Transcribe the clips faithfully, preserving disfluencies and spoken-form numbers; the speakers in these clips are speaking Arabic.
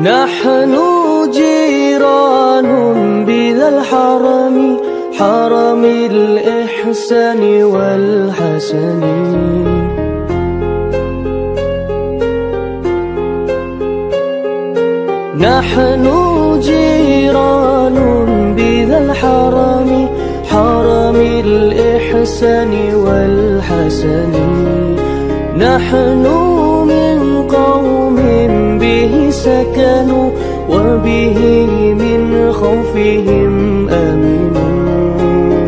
نحن جيران بذا الحرم، حرم الإحسان والحسن. نحن جيران بذا الحرم، حرم الإحسان والحسن. نحن من قوم به سكنوا، وبه من خوفهم آمنوا.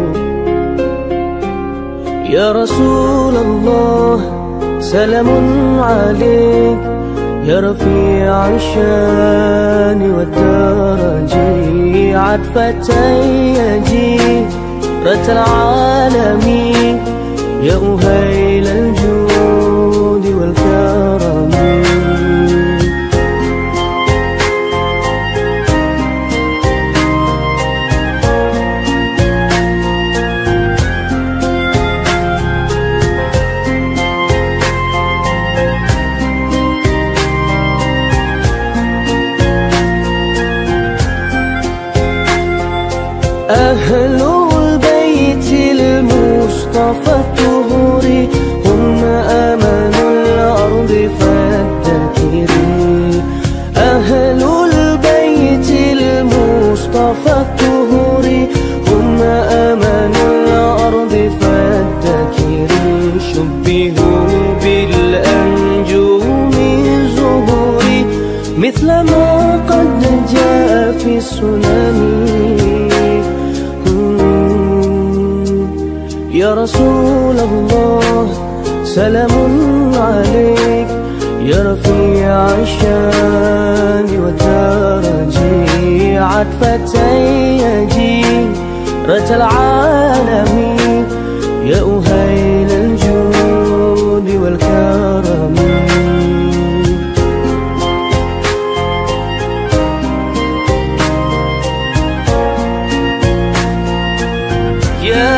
يا رسول الله سلام عليك، يا رفيع الشان والدرج، عطفة يجيرة العالمين، يا أهيل الجود والكرم. أهل البيت المصطفى الطهور، هم أمان الأرض فالذاكرين. أهل البيت المصطفى الطهور، هم أمان الأرض فالذاكرين. شبهوا بالأنجوم الزهور، مثل ما قد جاء في السنن. يا رسول الله سلام عليك، يا رفيع الشان والدرج، عطفة يجيرة العالمين، يا أهيل الجود والكرم. يا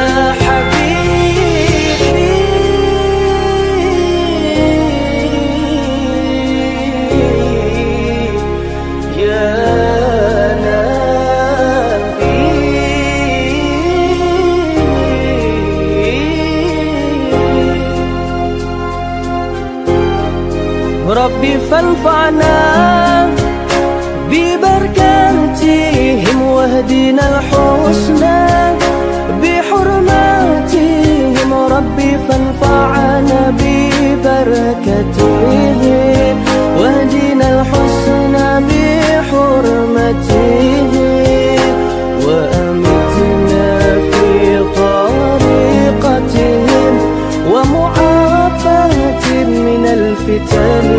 ربي فانفعنا ببركاتهم، واهدنا الحسنى بحرماتهم. ربي فانفعنا ببركاتهم، واهدنا الحسنى بحرماتهم. وأمتنا في طريقتهم، ومعافاة من الفتن.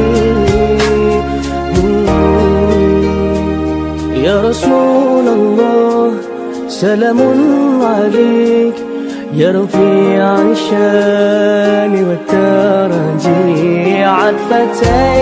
يا رسول الله سلام عليك، يا رفيع الشان والدرج، عطفة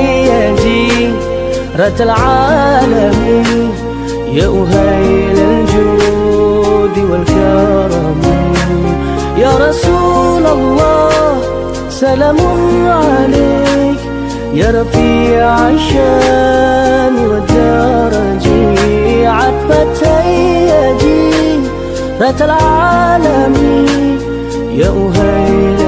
يجيرة العالمين، يا أهيل الجود والكرم. يا رسول الله سلام عليك، يا رفيع الشان والدرج، عطفة يجيرة العالمين، يا أهيل